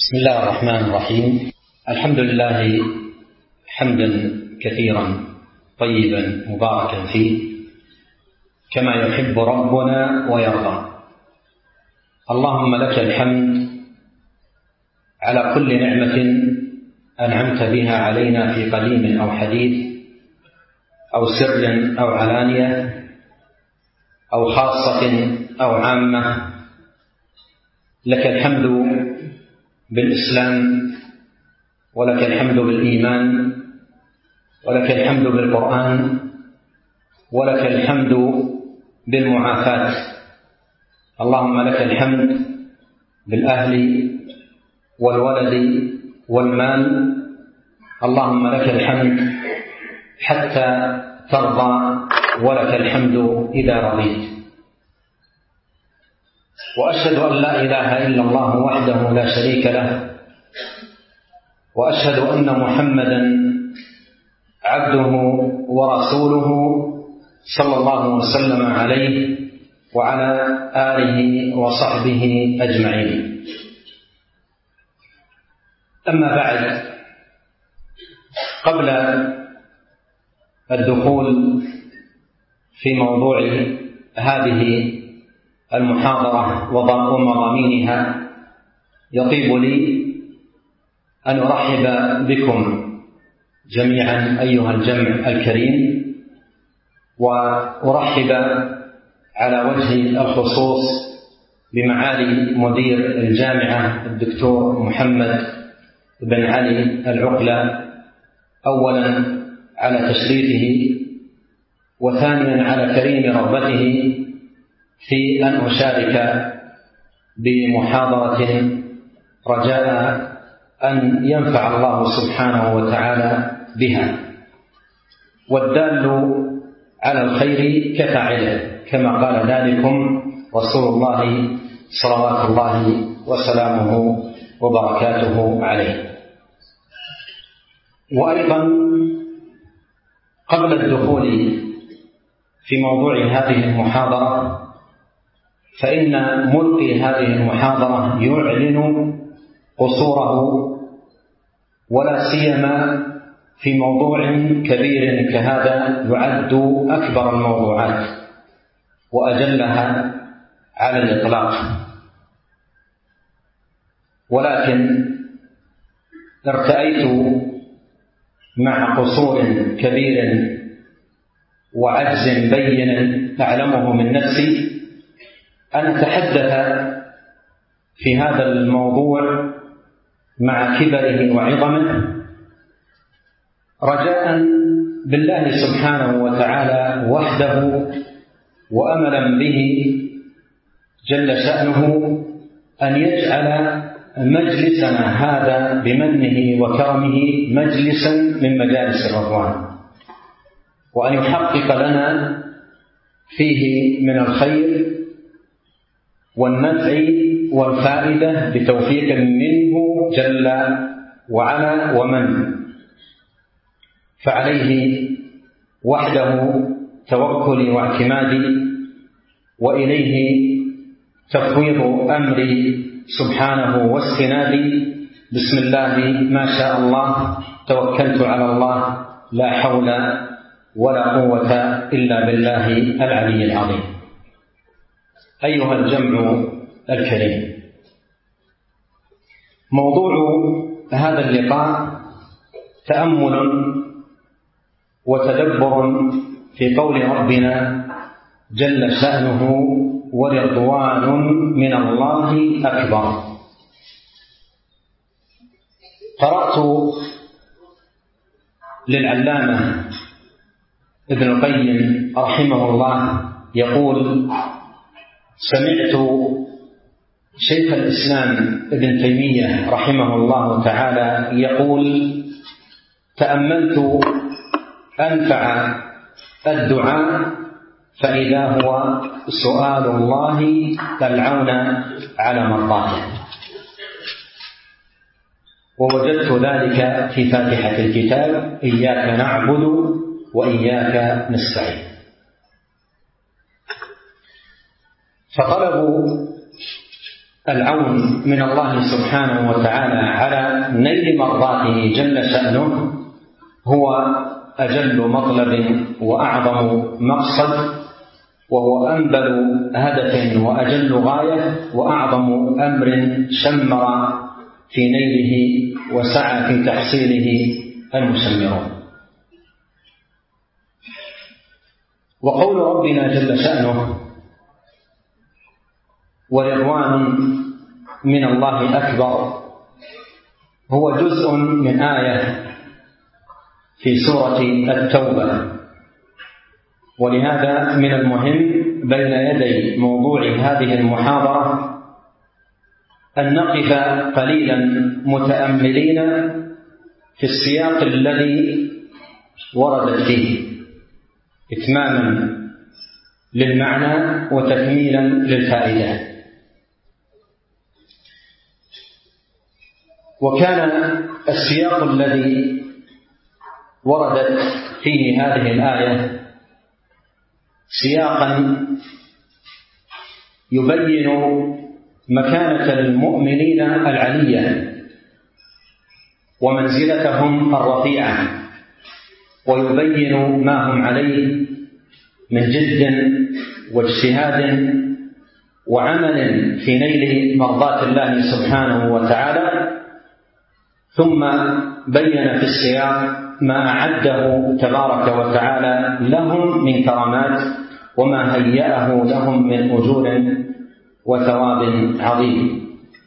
بسم الله الرحمن الرحيم. الحمد لله حمدا كثيرا طيبا مباركا فيه كما يحب ربنا ويرضى. اللهم لك الحمد على كل نعمة أنعمت بها علينا في قديم أو حديث أو سر أو علانية أو خاصة أو عامة. لك الحمد بالإسلام، ولك الحمد بالإيمان، ولك الحمد بالقرآن، ولك الحمد بالمعافاة. اللهم لك الحمد بالأهل والولد والمال. اللهم لك الحمد حتى ترضى، ولك الحمد إذا رضيت. وأشهد أن لا إله إلا الله وحده لا شريك له، وأشهد أن محمدا عبده ورسوله صلى الله وسلم عليه وعلى آله وصحبه أجمعين. أما بعد، قبل الدخول في موضوع هذه المحاضرة ومضامينها، يطيب لي أن أرحب بكم جميعا أيها الجمع الكريم، وأرحب على وجه الخصوص بمعالي مدير الجامعة الدكتور محمد بن علي العقلة، أولا على تشريفه، وثانيا على كريم رغبته في أن أشارك بمحاضرة رجاء أن ينفع الله سبحانه وتعالى بها. والدال على الخير كفاعله، كما قال ذلكم رسول الله صلوات الله وسلامه وبركاته عليه. وأيضا قبل الدخول في موضوع هذه المحاضرة، فإن ملقي هذه المحاضرة يعلن قصوره، ولا سيما في موضوع كبير كهذا يعد أكبر الموضوعات وأجلها على الإطلاق. ولكن ارتأيت مع قصور كبير وعجز بين أعلمه من نفسي أن أتحدث في هذا الموضوع مع كبره وعظمه، رجاء بالله سبحانه وتعالى وحده، وأملا به جل شأنه أن يجعل مجلسنا هذا بمنه وكرمه مجلسا من مجالس الرضوان، وأن يحقق لنا فيه من الخير والنفع والفائدة بتوفيق منه جل وعلا ومن، فعليه وحده توكلي واعتمادي، وإليه تفويض أمري سبحانه واستنادي. بسم الله ما شاء الله، توكلت على الله، لا حول ولا قوة إلا بالله العلي العظيم. أيها الجمع الكريم، موضوع هذا اللقاء تأمل وتدبر في قول ربنا جل شأنه ورضوان من الله أكبر. قرأت للعلامة ابن القيم رحمه الله يقول: سمعت شيخ الإسلام ابن تيمية رحمه الله تعالى يقول: تأملت أنفع الدعاء فإذا هو سؤال الله العون على مرضاته. ووجدت ذلك في فاتحة الكتاب: إياك نعبد وإياك نستعين. فطلب العون من الله سبحانه وتعالى على نيل مرضاته جل شأنه هو أجل مطلب وأعظم مقصد، وهو أنبل هدف وأجل غاية وأعظم أمر شمر في نيله وسعى في تحصيله المشمرون. وقول ربنا جل شأنه ورضوان من الله أكبر هو جزء من آية في سورة التوبة، ولهذا من المهم بين يدي موضوع هذه المحاضرة أن نقف قليلا متأملين في السياق الذي وردت فيه إتماما للمعنى وتكميلا للفائدة. وكان السياق الذي وردت فيه هذه الآية سياقا يبين مكانة المؤمنين العلية ومنزلتهم الرفيعة، ويبين ما هم عليه من جد واجتهاد وعمل في نيل مرضاة الله سبحانه وتعالى. ثم بين في السياق ما أعده تبارك وتعالى لهم من كرامات وما هيأه لهم من أجور وثواب عظيم.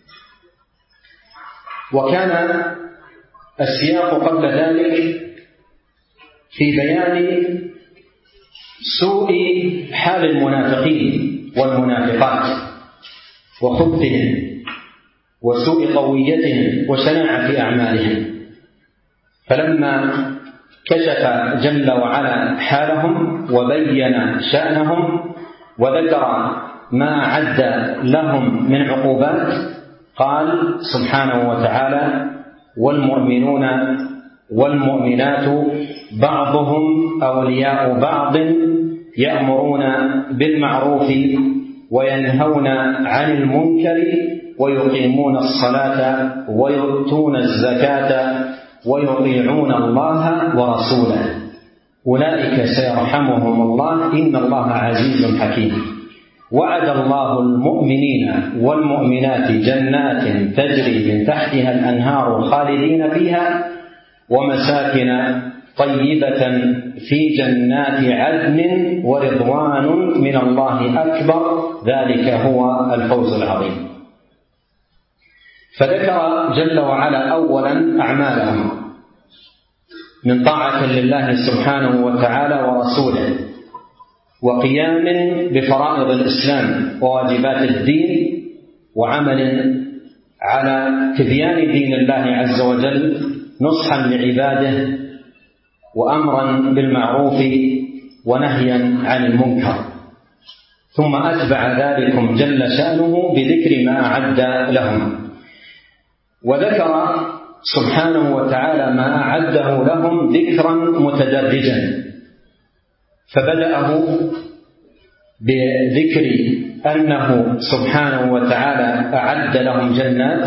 وكان السياق قبل ذلك في بيان سوء حال المنافقين والمنافقات وخبثهم وسوء قويتهم وشناعة أعمالهم، فلما كشف جل وعلا حالهم وبين شأنهم وذكر ما أعد لهم من عقوبات قال سبحانه وتعالى والمؤمنون والمؤمنات بعضهم أولياء بعض يأمرون بالمعروف وينهون عن المنكر ويقيمون الصلاة ويؤتون الزكاة ويطيعون الله ورسوله أولئك سيرحمهم الله إن الله عزيز حكيم. وعد الله المؤمنين والمؤمنات جنات تجري من تحتها الأنهار خالدين فيها ومساكن طيبة في جنات عدن ورضوان من الله أكبر ذلك هو الفوز العظيم. فذكر جل وعلا أولا أعمالهم من طاعة لله سبحانه وتعالى ورسوله وقيام بفرائض الإسلام وواجبات الدين وعمل على تبيان دين الله عز وجل نصحا لعباده وأمرا بالمعروف ونهيا عن المنكر. ثم أتبع ذلكم جل شأنه بذكر ما أعد لهم، وذكر سبحانه وتعالى ما أعده لهم ذكرا متدرجا، فبدأه بذكر أنه سبحانه وتعالى أعد لهم جنات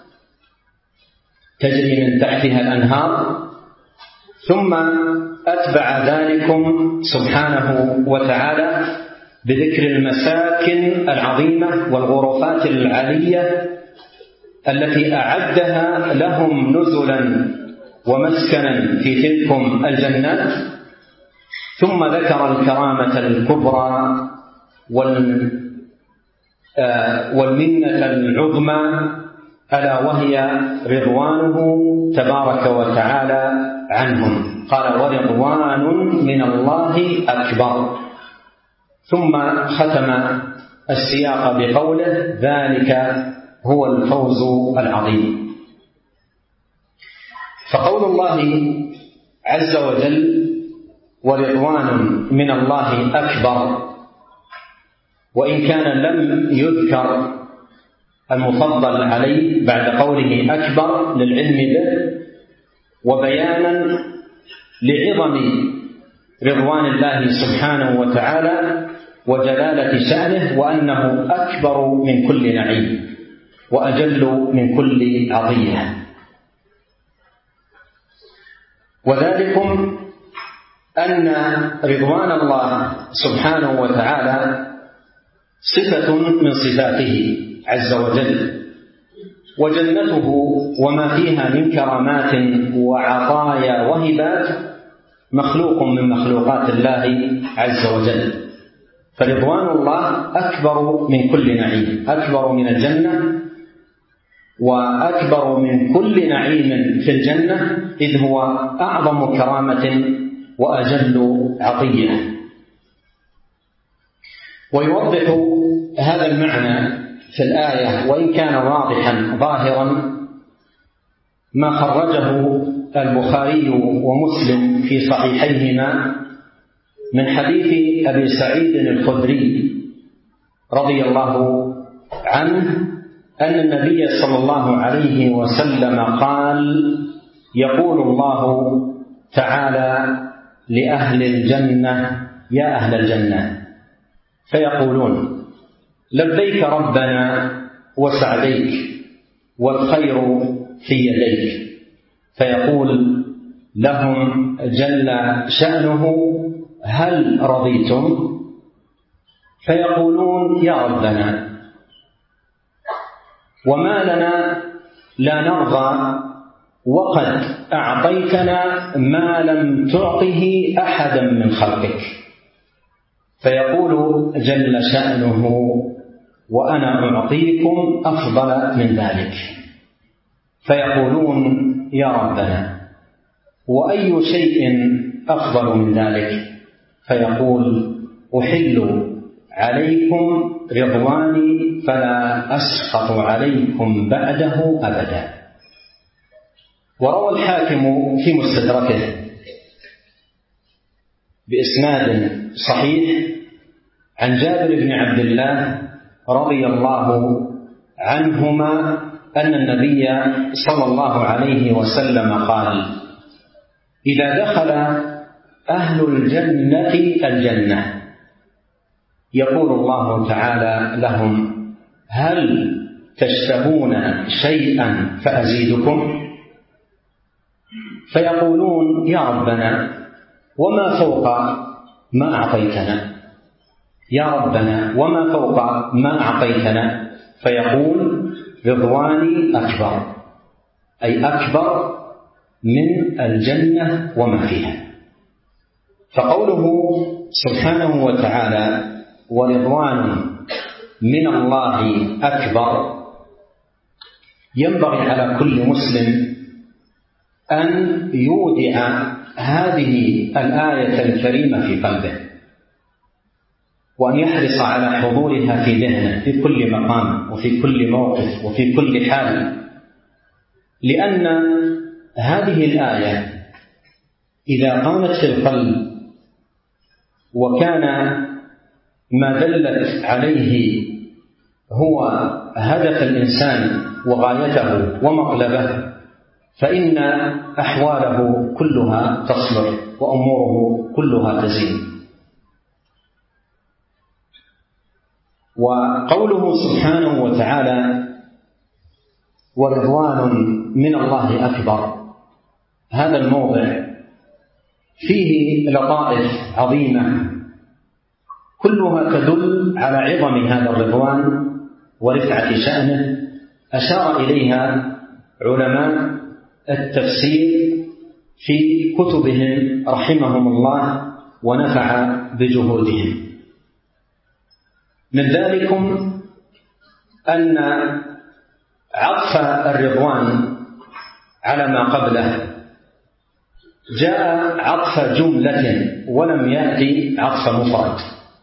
تجري من تحتها الأنهار، ثم أتبع ذلكم سبحانه وتعالى بذكر المساكن العظيمة والغرفات العالية التي أعدها لهم نزلا ومسكنا في تلكم الجنات، ثم ذكر الكرامة الكبرى والمنة العظمى ألا وهي رضوانه تبارك وتعالى عنهم، قال ورضوان من الله أكبر. ثم ختم السياق بقوله ذلك هو الفوز العظيم. فقول الله عز وجل ورضوان من الله أكبر، وإن كان لم يذكر المفضل عليه بعد قوله أكبر للعلم به وبيانا لعظم رضوان الله سبحانه وتعالى وجلالة شأنه وأنه أكبر من كل نعيم، وأجل من كل عطية. وذلكم أن رضوان الله سبحانه وتعالى صفة من صفاته عز وجل، وجنته وما فيها من كرامات وعطايا وهبات مخلوق من مخلوقات الله عز وجل. فرضوان الله أكبر من كل نعيم، أكبر من الجنة وأكبر من كل نعيم في الجنة، إذ هو أعظم كرامة وأجل عطية. ويوضح هذا المعنى في الآية وإن كان واضحا ظاهرا ما خرجه البخاري ومسلم في صحيحيهما من حديث أبي سعيد الخدري رضي الله عنه أن النبي صلى الله عليه وسلم قال: يقول الله تعالى لأهل الجنة: يا أهل الجنة، فيقولون: لبيك ربنا وسعديك والخير في يديك. فيقول لهم جل شأنه: هل رضيتم؟ فيقولون: يا ربنا، وما لنا لا نرضى وقد أعطيتنا ما لم تعطه أحدا من خلقك. فيقول جل شأنه: وأنا أعطيكم أفضل من ذلك. فيقولون: يا ربنا، وأي شيء أفضل من ذلك؟ فيقول: أحل عليكم رضواني فلا أسخط عليكم بعده أبدا. وروى الحاكم في مستدركه بإسناد صحيح عن جابر بن عبد الله رضي الله عنهما أن النبي صلى الله عليه وسلم قال: إذا دخل أهل الجنة الجنة يقول الله تعالى لهم: هل تشتهون شيئا فأزيدكم؟ فيقولون: يا ربنا، وما فوق ما أعطيتنا؟ يا ربنا، وما فوق ما أعطيتنا؟ فيقول: رضواني أكبر، أي أكبر من الجنة وما فيها. فقوله سبحانه وتعالى: ورضوان من الله أكبر، ينبغي على كل مسلم أن يودع هذه الآية الكريمة في قلبه، وأن يحرص على حضورها في ذهنه في كل مقام وفي كل موقف وفي كل حال، لأن هذه الآية إذا قامت في القلب وكان ما دلت عليه هو هدف الإنسان وغايته ومطلبه، فإن أحواله كلها تصلح وأموره كلها تزين. وقوله سبحانه وتعالى: ورضوان من الله أكبر، هذا الموضع فيه لطائف عظيمة كلها تدل على عظم هذا الرضوان ورفعة شأنه، أشار إليها علماء التفسير في كتبهم رحمهم الله ونفع بجهودهم. من ذلكم أن عطف الرضوان على ما قبله جاء عطف جملة ولم يأتي عطف مفرد.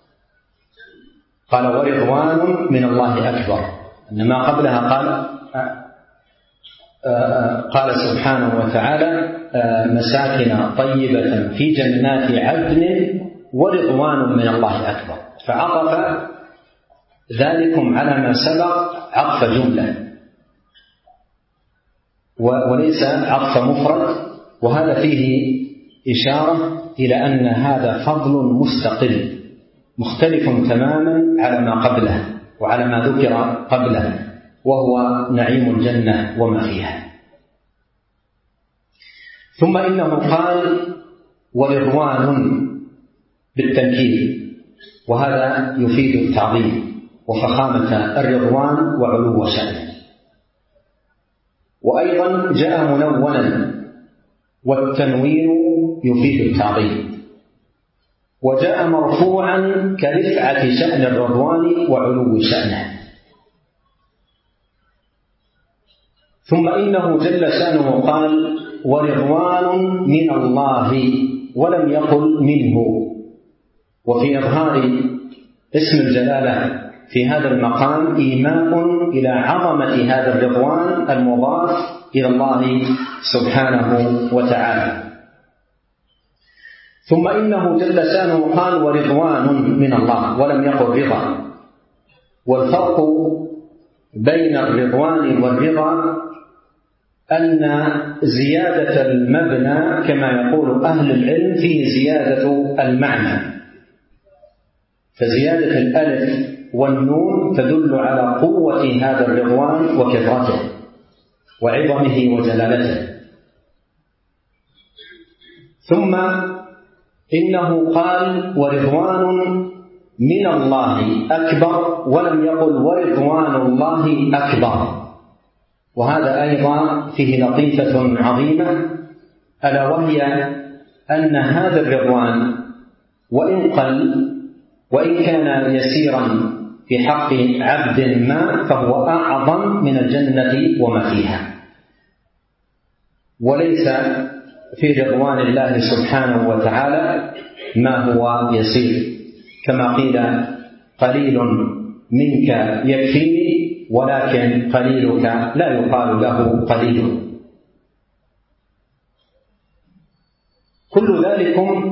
قال: ورضوان من الله أكبر، إن ما قبلها قال سبحانه وتعالى: مساكن طيبة في جنات عدن ورضوان من الله أكبر، فعطف ذلكم على ما سبق عطف جملة وليس عطف مفرد، وهذا فيه إشارة إلى أن هذا فضل مستقل مختلف تماما على ما قبله وعلى ما ذكر قبله، وهو نعيم الجنة وما فيها. ثم إنه قال ورضوان بالتنكير، وهذا يفيد التعظيم وفخامة الرضوان وعلو شأنه. وأيضا جاء منونا، والتنوين يفيد التعظيم، وجاء مرفوعا كرفعة شأن الرضوان وعلو شأنه. ثم إنه جل شأنه قال ورضوان من الله ولم يقل منه، وفي إظهار اسم الجلالة في هذا المقام إيماء إلى عظمة هذا الرضوان المضاف إلى الله سبحانه وتعالى. ثم إنه جل شأنه قال ورضوان من الله ولم يقل رضا. والفرق بين الرضوان والرضا أن زيادة المبنى كما يقول أهل العلم فيه زيادة المعنى، فزيادة الألف والنون تدل على قوة هذا الرضوان وكثرته وعظمه وجلالته. ثم إنه قال ورضوان من الله أكبر ولم يقل ورضوان الله أكبر، وهذا أيضا فيه لطيفة عظيمة، ألا وهي أن هذا الرضوان وإن كان يسيرا في حق عبد ما فهو أعظم من الجنة وما فيها، وليس في رضوان الله سبحانه وتعالى ما هو يسير، كما قيل قليل منك يكفيني ولكن قليلك لا يقال له قليل. كل ذلك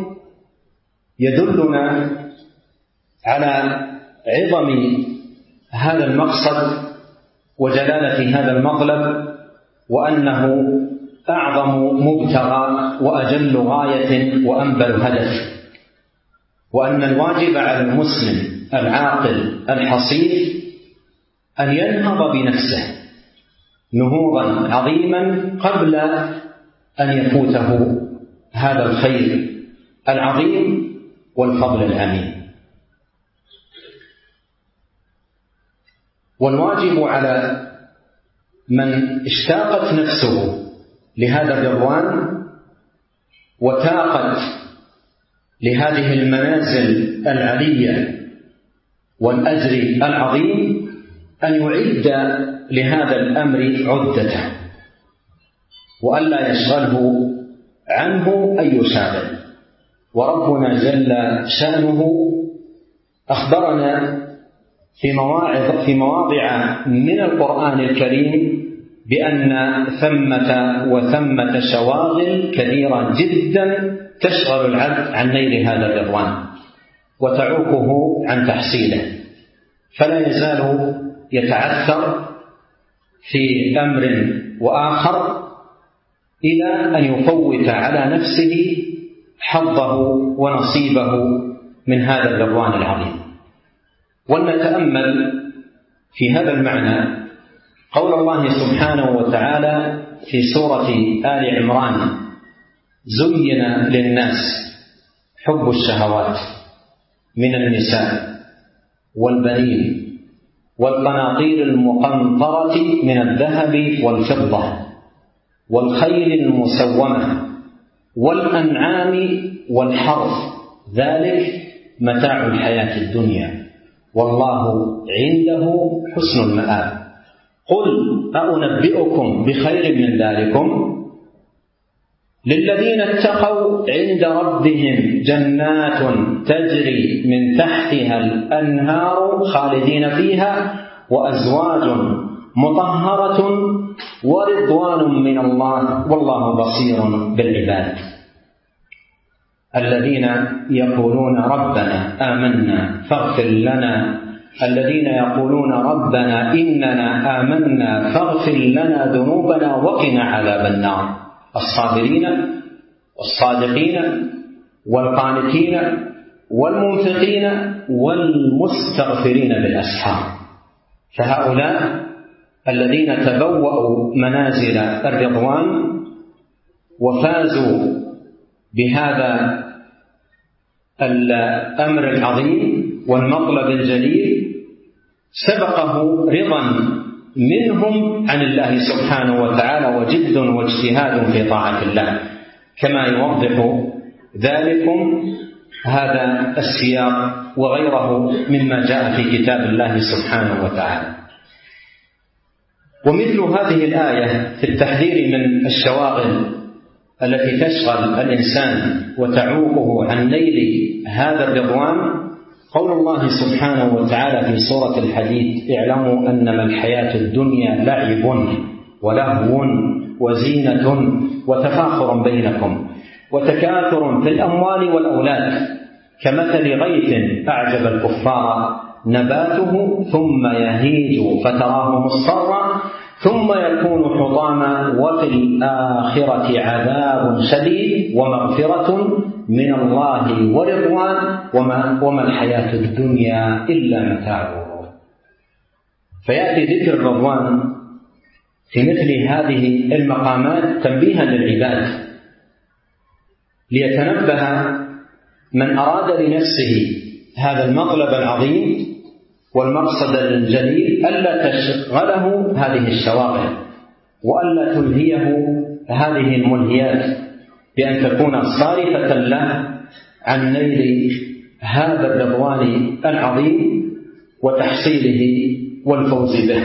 يدلنا على عظم هذا المقصد وجلالة هذا المطلب، وأنه أعظم مبتغى وأجل غاية وأنبل هدف، وأن الواجب على المسلم العاقل الحصيف أن ينهض بنفسه نهوضا عظيما قبل أن يفوته هذا الخير العظيم والفضل العميم. والواجب على من اشتاقت نفسه لهذا الرضوان وتاقت لهذه المنازل العلية والأجر العظيم أن يعد لهذا الأمر عدته، وألا يشغله عنه أي شاغل. وربنا جل شأنه أخبرنا في مواضع من القرآن الكريم بأن ثمة شواغل كثيرة جدا تشغل العبد عن نيل هذا الرضوان وتعوقه عن تحصيله، فلا يزال يتعثر في أمر وآخر إلى أن يفوت على نفسه حظه ونصيبه من هذا الرضوان العظيم. ولنتأمل في هذا المعنى قول الله سبحانه وتعالى في سورة آل عمران: زين للناس حب الشهوات من النساء والبنين والقناطير المقنطرة من الذهب والفضة والخيل المسومة والأنعام والحرث، ذلك متاع الحياة الدنيا والله عنده حسن المآب. قل أنبئكم بخير من ذلكم للذين اتقوا عند ربهم جنات تجري من تحتها الأنهار خالدين فيها وأزواج مطهرة ورضوان من الله والله بصير بالعباد. الذين يقولون ربنا آمنا فاغفر لنا، الذين يقولون ربنا إننا آمنا فاغفر لنا ذنوبنا وقنا عذاب النار، الصابرين والصادقين والقانتين والمنفقين والمستغفرين بالأسحار، فهؤلاء الذين تبوأوا منازل الرضوان وفازوا بهذا الأمر العظيم والمطلب الجليل سبقه رضا منهم عن الله سبحانه وتعالى وجد واجتهاد في طاعة الله، كما يوضح ذلكم هذا السياق وغيره مما جاء في كتاب الله سبحانه وتعالى. ومثل هذه الآية في التحذير من الشواغل التي تشغل الإنسان وتعوقه عن نيل هذا الرضوان قول الله سبحانه وتعالى في سورة الحديد: اعلموا أنما الحياة الدنيا لعب ولهو وزينة وتفاخر بينكم وتكاثر في الأموال والأولاد كمثل غيث أعجب الكفار نباته ثم يهيج فتراه مصفرا ثم يكون حطاما وفي الآخرة عذاب شديد ومغفرة من الله ورضوان وما الحياة الدنيا إلا متاع. فيأتي ذكر الرضوان في مثل هذه المقامات تنبيها للعباد ليتنبه من أراد لنفسه هذا المطلب العظيم والمقصد الجليل ألا تشغله هذه الشواغل وألا تلهيه هذه الملهيات بأن تكون صارفة له عن نيل هذا الرضوان العظيم وتحصيله والفوز به.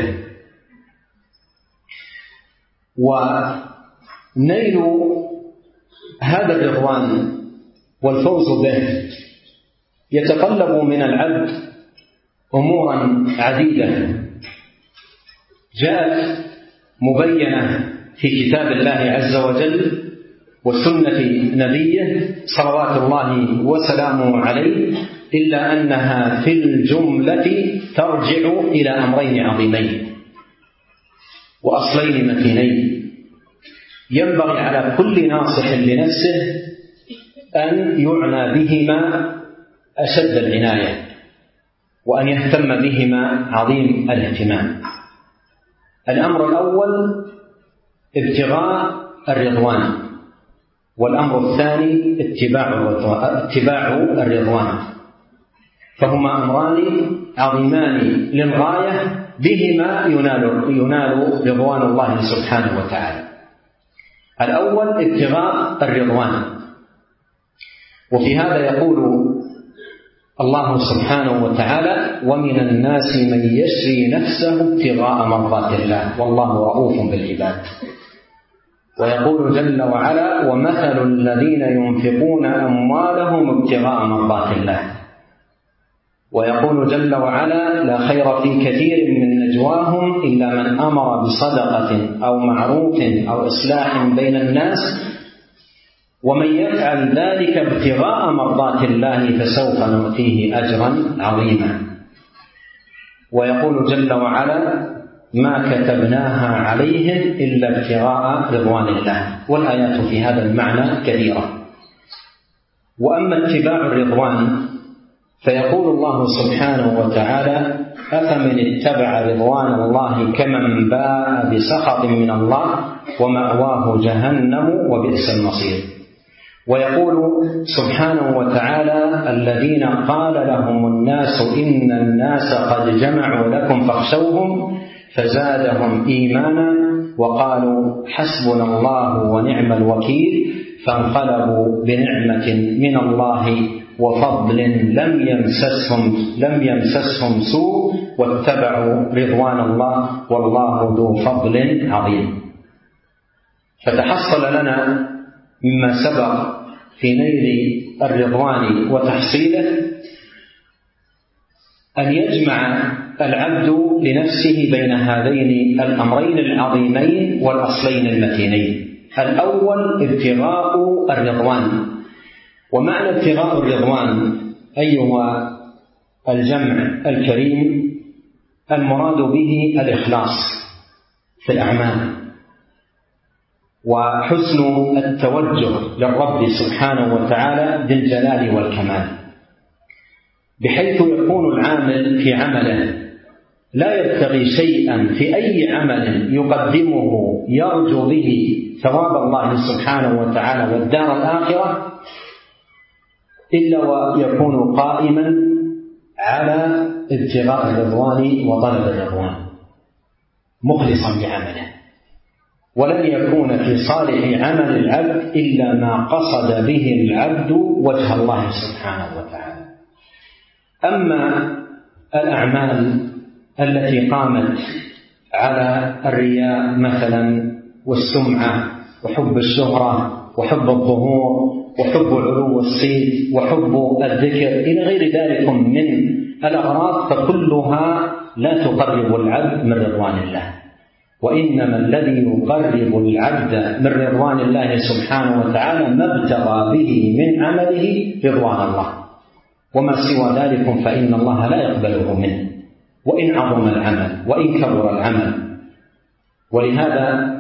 ونيل هذا الرضوان والفوز به يتطلب من العبد أمورا عديدة جاءت مبينة في كتاب الله عز وجل وسنة نبيه صلوات الله وسلامه عليه، إلا أنها في الجملة ترجع إلى أمرين عظيمين وأصلين متينين ينبغي على كل ناصح لنفسه أن يعنى بهما أشد العناية وأن يهتم بهما عظيم الاهتمام. الأمر الأول ابتغاء الرضوان، والأمر الثاني اتباع الرضوان، فهما أمران عظيمان للغاية بهما ينال رضوان الله سبحانه وتعالى. الأول ابتغاء الرضوان، وفي هذا يقول الله سبحانه وتعالى: ومن الناس من يشري نفسه ابتغاء مرضات الله والله رؤوف بالعباد. ويقول جل وعلا: ومثل الذين ينفقون أموالهم ابتغاء مرضات الله. ويقول جل وعلا: لا خير في كثير من نجواهم إلا من أمر بصدقة أو معروف أو إصلاح بين الناس ومن يفعل ذلك ابتغاء مرضات الله فسوف نؤتيه أجرا عظيما. ويقول جل وعلا: ما كتبناها عليهم إلا ابتغاء رضوان الله. والآيات في هذا المعنى كثيرة. وأما اتباع الرضوان فيقول الله سبحانه وتعالى: أفمن اتبع رضوان الله كمن باء بسخط من الله ومأواه جهنم وبئس المصير. ويقول سبحانه وتعالى: الذين قال لهم الناس إن الناس قد جمعوا لكم فاخشوهم فزادهم إيمانا وقالوا حسبنا الله ونعم الوكيل فانقلبوا بنعمة من الله وفضل لم يمسسهم سوء واتبعوا رضوان الله والله ذو فضل عظيم. فتحصل لنا مما سبق في نيل الرضوان وتحصيله أن يجمع العبد لنفسه بين هذين الأمرين العظيمين والأصلين المتينين. الأول ابتغاء الرضوان. ومعنى ابتغاء الرضوان أيها الجمع الكريم المراد به الإخلاص في الأعمال وحسن التوجه للرب سبحانه وتعالى ذي الجلال والكمال، بحيث يكون العامل في عمله لا يبتغي شيئا في أي عمل يقدمه يرجو به ثواب الله سبحانه وتعالى والدار الآخرة إلا ويكون قائما على ابتغاء الرضوان وطلب الرضوان مخلصا بعمله، ولن يكون في صالح عمل العبد إلا ما قصد به العبد وجه الله سبحانه وتعالى. أما الأعمال التي قامت على الرياء مثلا والسمعة وحب الشهرة وحب الظهور وحب علو الصيت وحب الذكر إلى غير ذلك من الأغراض، فكلها لا تقرب العبد من رضوان الله، وإنما الذي يقرب العبد من رضوان الله سبحانه وتعالى ما ابتغى به من عمله رضوان الله، وما سوى ذلك فإن الله لا يقبله منه وإن عظم العمل وإن كبر العمل. ولهذا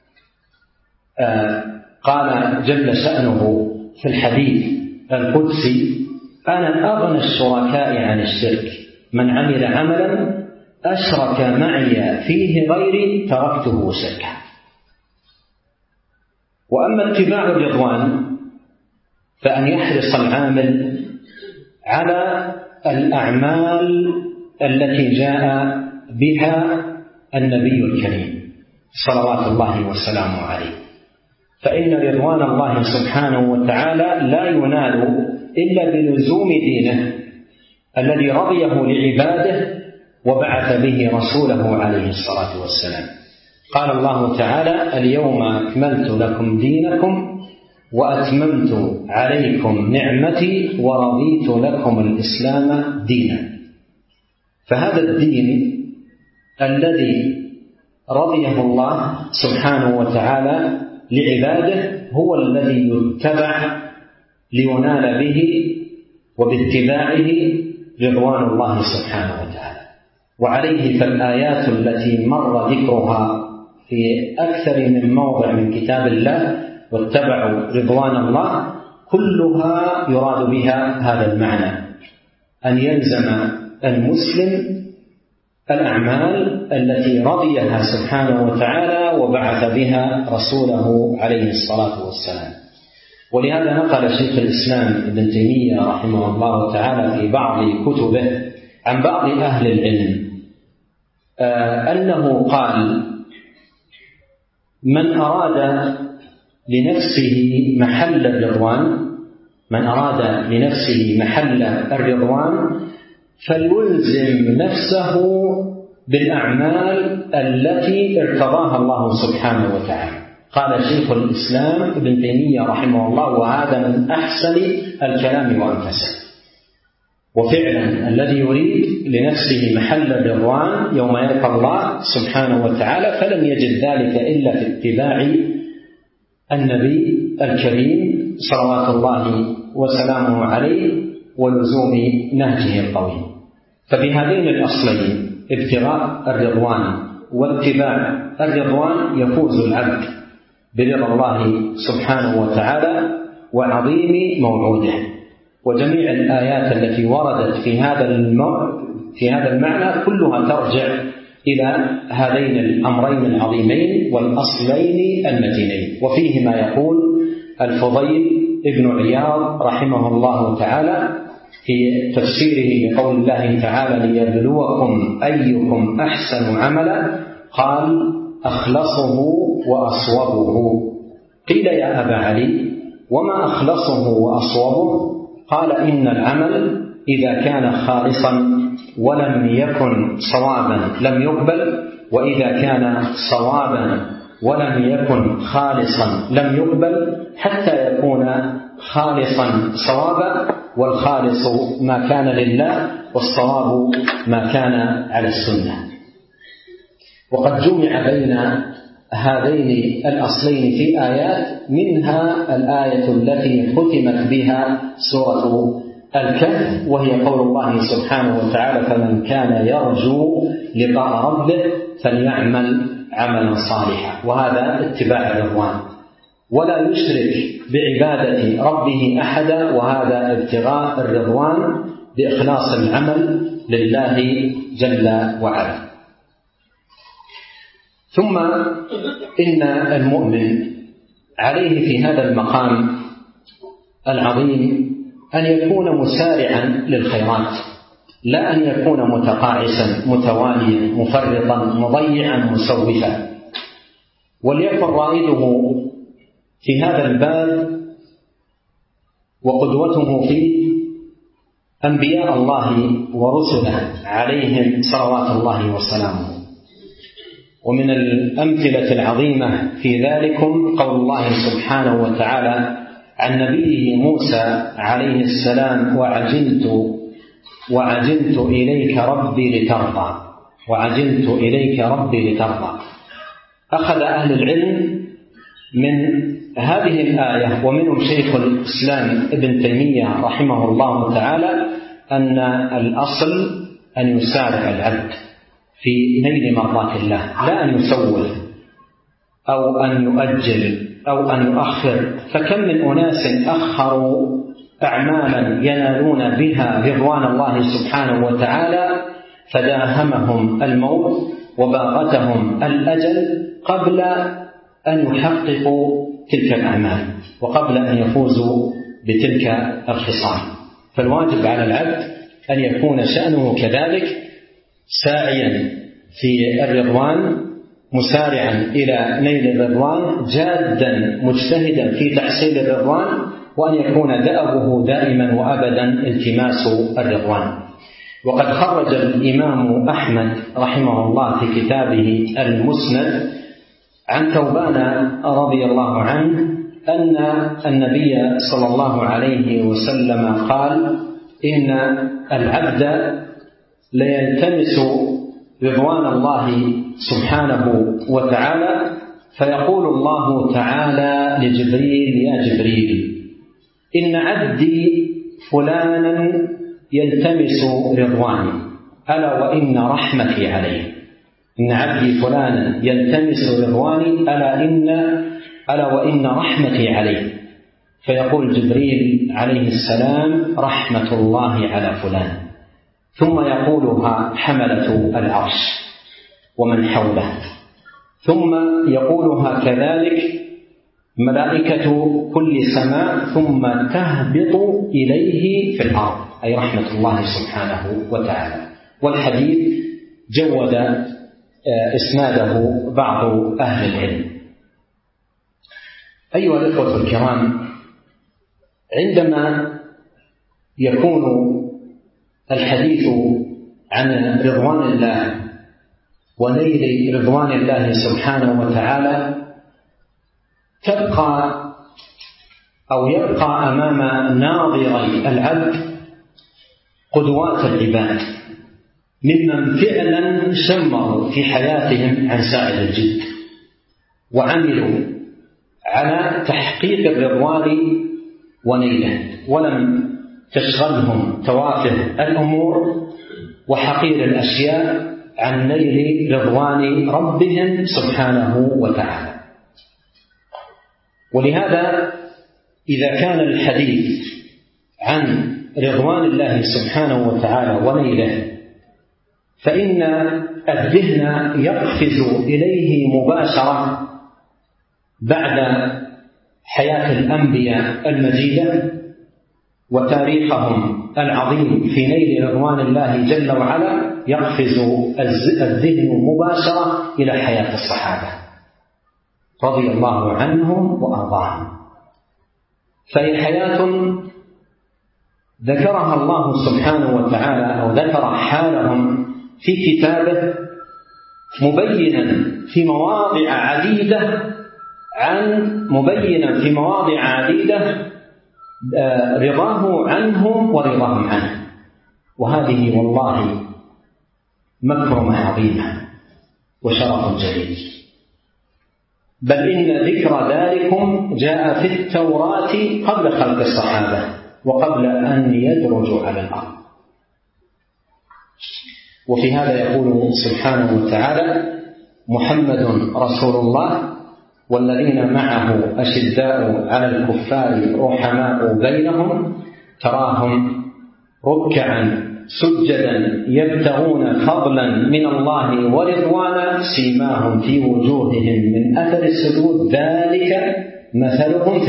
قال جل شأنه في الحديث القدسي: أنا أغنى الشركاء عن الشرك، من عمل عملا أشرك معي فيه غيري تركته وشركه. وأما اتباع الرضوان فأن يحرص العامل على الأعمال التي جاء بها النبي الكريم صلوات الله وسلامه عليه، فإن رضوان الله سبحانه وتعالى لا ينال إلا بلزوم دينه الذي رضيه لعباده وبعث به رسوله عليه الصلاة والسلام. قال الله تعالى: اليوم أكملت لكم دينكم وأتممت عليكم نعمتي ورضيت لكم الإسلام دينا. فهذا الدين الذي رضيه الله سبحانه وتعالى لعباده هو الذي يتبع لينال به وباتباعه رضوان الله سبحانه وتعالى. وعليه فالآيات التي مر ذكرها في أكثر من موضع من كتاب الله واتبعوا رضوان الله كلها يراد بها هذا المعنى، أن يلزم المسلم الأعمال التي رضيها سبحانه وتعالى وبعث بها رسوله عليه الصلاة والسلام. ولهذا نقل شيخ الإسلام ابن تيمية رحمه الله تعالى في بعض كتبه عن بعض أهل العلم أنه قال: من أراد لنفسه محل الرضوان فليلزم نفسه بالأعمال التي ارتضاها الله سبحانه وتعالى. قال شيخ الإسلام ابن تيمية رحمه الله، وهذا من أحسن الكلام وأنفسه. وفعلا الذي يريد لنفسه محل الرضوان يوم يلقى الله سبحانه وتعالى فلن يجد ذلك إلا في اتباع النبي الكريم صلوات الله وسلامه عليه ولزوم نهجه القويم. فبهذين الأصلين ابتغاء الرضوان واتباع الرضوان يفوز العبد برضا الله سبحانه وتعالى وعظيم موعوده. وجميع الآيات التي وردت في هذا المعنى كلها ترجع إلى هذين الأمرين العظيمين والأصلين المتينين. وفيه ما يقول الفضيل ابن عياض رحمه الله تعالى في تفسيره لقول الله تعالى: ليبلوكم أيكم أحسن عملا، قال: أخلصه وأصوبه. قيل: يا أبا علي وما أخلصه وأصوبه؟ قال: إن العمل إذا كان خالصا ولم يكن صوابا لم يقبل، وإذا كان صوابا ولم يكن خالصا لم يقبل، حتى يكون خالصا صوابا، والخالص ما كان لله والصواب ما كان على السنة. وقد جمع بين هذين الأصلين في آيات، منها الآية التي ختمت بها سورة الكهف، وهي قول الله سبحانه وتعالى: فمن كان يرجو لقاء ربه فليعمل عملا صالحا. وهذا اتباع الرضوان، ولا يشرك بعبادة ربه أحدا، وهذا ابتغاء الرضوان بإخلاص العمل لله جل وعلا. ثم إن المؤمن عليه في هذا المقام العظيم أن يكون مسارعا للخيرات، لا أن يكون متقاعسا متواليا مفرطا مضيعا مسوفا. وليكن رائده في هذا الباب وقدوته فيه أنبياء الله ورسله عليهم صلوات الله وسلامه. ومن الأمثلة العظيمة في ذلكم قول الله سبحانه وتعالى عن نبيه موسى عليه السلام: وعجلت إليك ربي لترضى. وعجلت إليك ربي لترضى. أخذ أهل العلم من هذه الآية ومنهم شيخ الإسلام ابن تيمية رحمه الله تعالى أن الأصل أن يسارع العبد في نيل مرضات الله، لا أن يسوف أو أن يؤجل أو أن يؤخر. فكم من أناس أخروا أعمالا ينالون بها رضوان الله سبحانه وتعالى فداهمهم الموت وباغتهم الأجل قبل أن يحققوا تلك الأعمال وقبل أن يفوزوا بتلك الخصال. فالواجب على العبد أن يكون شأنه كذلك، ساعيا في الرضوان، مسارعا إلى نيل الرضوان، جادا مجتهدا في تحصيل الرضوان، وأن يكون دأبه دائما وأبدا التماس الرضوان. وقد خرج الإمام أحمد رحمه الله في كتابه المسند عن ثوبان رضي الله عنه أن النبي صلى الله عليه وسلم قال: إن العبد ليلتمس رضوان الله سبحانه وتعالى فيقول الله تعالى لجبريل: يا جبريل، إن عبدي فلانا يلتمس رضواني ألا وإن رحمتي عليه. إن عبدي فلانا يلتمس رضواني ألا وإن رحمتي عليه. فيقول جبريل عليه السلام: رحمة الله على فلان. ثم يقولها حملة العرش ومن حوله، ثم يقولها كذلك ملائكة كل سماء، ثم تهبط إليه في الأرض، أي رحمة الله سبحانه وتعالى. والحديث جود إسناده بعض أهل العلم. أيها الإخوة الكرام، عندما يكون الحديث عن رضوان الله ونيل رضوان الله سبحانه وتعالى يبقى أمام ناظري العبد قدوات العباد ممن فعلا شمروا في حياتهم عن ساعد الجد وعملوا على تحقيق الرضوان ونيله، ولم تشغلهم توافه الأمور وحقير الأشياء عن نيل رضوان ربهم سبحانه وتعالى. ولهذا إذا كان الحديث عن رضوان الله سبحانه وتعالى ونيله فإن الذهن يقفز إليه مباشرة بعد حياة الأنبياء المجيدة وتاريخهم العظيم في نيل رضوان الله جل وعلا، يقفز الذهن مباشرة إلى حياة الصحابة رضي الله عنهم وأرضاهم. فهي حياة ذكرها الله سبحانه وتعالى أو ذكر حالهم في كتابه مبينا في مواضع عديدة رضاه عنهم ورضاهم عنه. وهذه والله مكرمة عظيمة وشرف جليل، بل إن ذكر ذلكم جاء في التوراة قبل خلق الصحابة وقبل أن يدرجوا على الأرض. وفي هذا يقول سبحانه وتعالى: محمد رسول الله والذين معه أشداء على الكفار رحماء بينهم تراهم ركعا سجدا يبتغون فضلا من الله ورضوانا سيماهم في وجوههم من أثر السجود ذلك مثلهم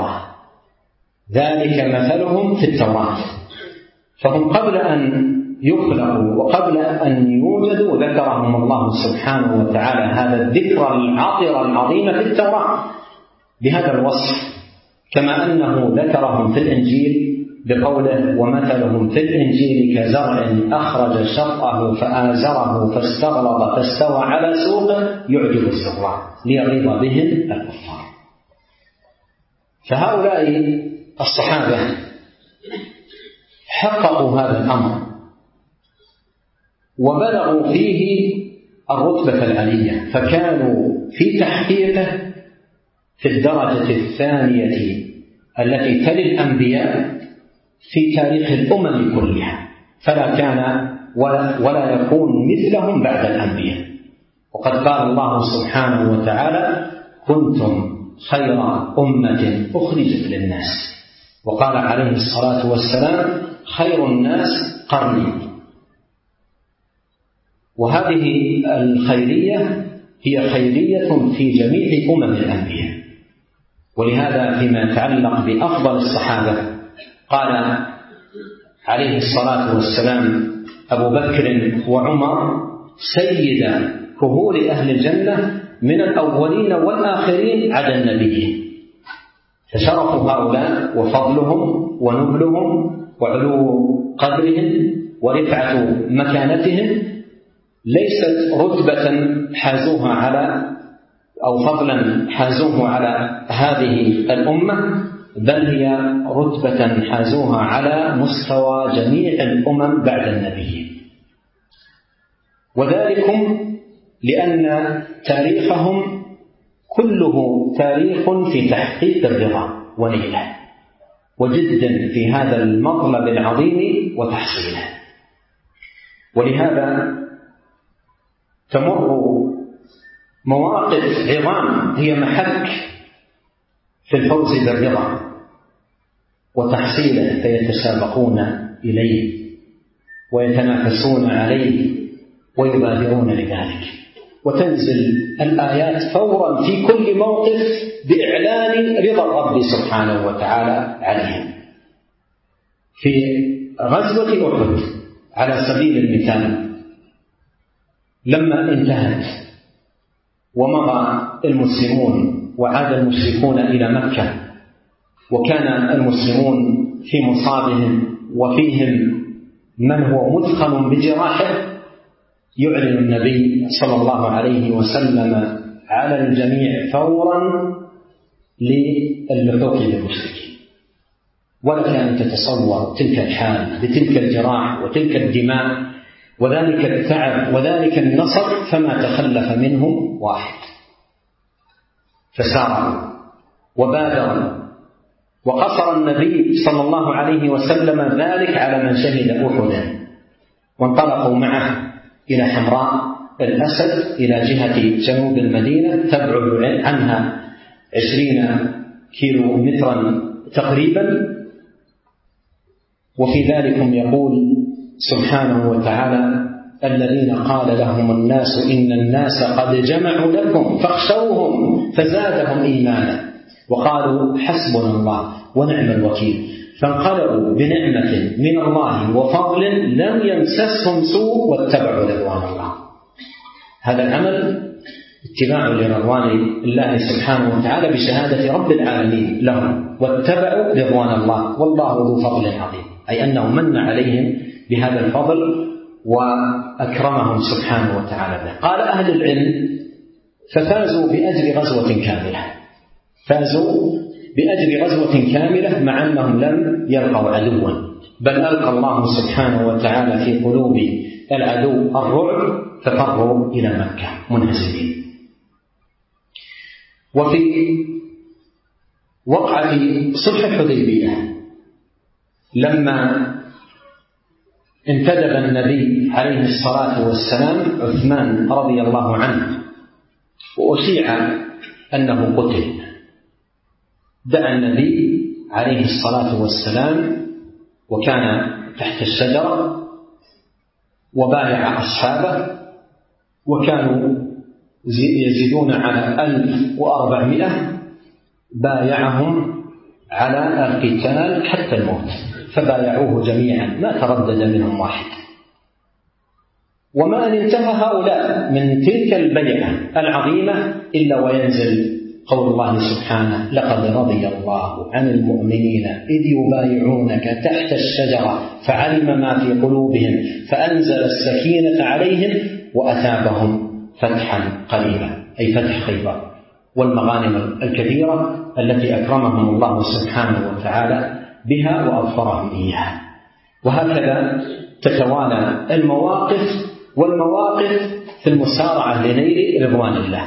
في التوراة. فهم قبل أن يخلقوا وقبل أن يوجدوا ذكرهم الله سبحانه وتعالى هذا الذكر العطر العظيم في التوراة بهذا الوصف، كما أنه ذكرهم في الإنجيل بقوله ومثلهم في الإنجيل كزرع أخرج شطأه فآزره فاستغلظ فاستوى على سوقه يعجب الزراع ليغيظ بهم الكفار. فهؤلاء الصحابة حققوا هذا الأمر وبلغوا فيه الرتبة العلية، فكانوا في تحقيقه في الدرجة الثانية التي تلي الأنبياء في تاريخ الأمم كلها، فلا كان ولا يكون مثلهم بعد الأنبياء. وقد قال الله سبحانه وتعالى كنتم خير أمة أخرجت للناس، وقال عليه الصلاة والسلام خير الناس قرني. وهذه الخيرية هي خيرية في جميع أمم الأنبياء. ولهذا فيما يتعلق بأفضل الصحابة قال عليه الصلاة والسلام أبو بكر وعمر سيد كهول أهل الجنة من الأولين والآخرين عدا النبيين. فشرف هؤلاء وفضلهم ونبلهم وعلو قدرهم ورفعة مكانتهم ليست رتبة حازوها على أو فضلا حازوه على هذه الأمة، بل هي رتبة حازوها على مستوى جميع الأمم بعد النبيين. وذلكم لأن تاريخهم كله تاريخ في تحقيق الرضا ونيله وجد في هذا المطلب العظيم وتحصيله. ولهذا تمر مواقف عظام هي محك في الفوز بالرضا وتحصيله، فيتسابقون إليه ويتنافسون عليه ويبادرون لذلك، وتنزل الآيات فورا في كل موقف بإعلان رضا الرب سبحانه وتعالى عليهم. في غزوة أحد على سبيل المثال لما انتهت ومضى المسلمون وعاد المشركون إلى مكة وكان المسلمون في مصابهم وفيهم من هو مثخن بجراحه، يعلن النبي صلى الله عليه وسلم على الجميع فورا للحوق بالمشركين. ولك أن تتصور تلك الحال بتلك الجراح وتلك الدماء وذلك التعب وذلك النصر، فما تخلف منهم واحد، فساروا وبادروا. وقصر النبي صلى الله عليه وسلم ذلك على من شهد أحدا، وانطلقوا معه إلى حمراء الأسد إلى جهة جنوب المدينة تبعد عنها 20 كيلو مترا تقريبا. وفي ذلكم يقول سبحانه وتعالى الذين قال لهم الناس إن الناس قد جمعوا لكم فاخشوهم فزادهم إيمانا وقالوا حسبنا الله ونعم الوكيل، فانقلبوا بنعمة من الله وفضل لم يمسسهم سوء واتبعوا رضوان الله. هذا العمل اتباع لرضوان الله سبحانه وتعالى بشهادة رب العالمين لهم، واتبعوا رضوان الله والله ذو فضل عظيم، أي أنه من عليهم بهذا الفضل وأكرمهم سبحانه وتعالى به. قال أهل العلم ففازوا بأجر غزوة كاملة، فازوا بأجر غزوة كاملة مع أنهم لم يلقوا عدوا، بل ألقى الله سبحانه وتعالى في قلوب العدو الرعب ففروا إلى مكة منهزمين. وفي وقعة صلح الحديبية لما انتدب النبي عليه الصلاة والسلام عثمان رضي الله عنه وأشيع أنه قتل، دعا النبي عليه الصلاة والسلام وكان تحت الشجرة وبايع أصحابه، وكانوا يزيدون على 1400 بايعهم على القتال حتى الموت، فبايعوه جميعا ما تردد منهم واحد. وما أن انتهى هؤلاء من تلك البيعة العظيمة إلا وينزل قول الله سبحانه: لقد رضي الله عن المؤمنين إذ يبايعونك تحت الشجرة فعلم ما في قلوبهم فأنزل السكينة عليهم وأثابهم فتحا قريبا، أي فتح خيبر والمغانم الكثيرة التي أكرمهم الله سبحانه وتعالى بها وأظفرهم إياها. وهكذا تتوالى المواقف في المسارعة لنيل رضوان الله.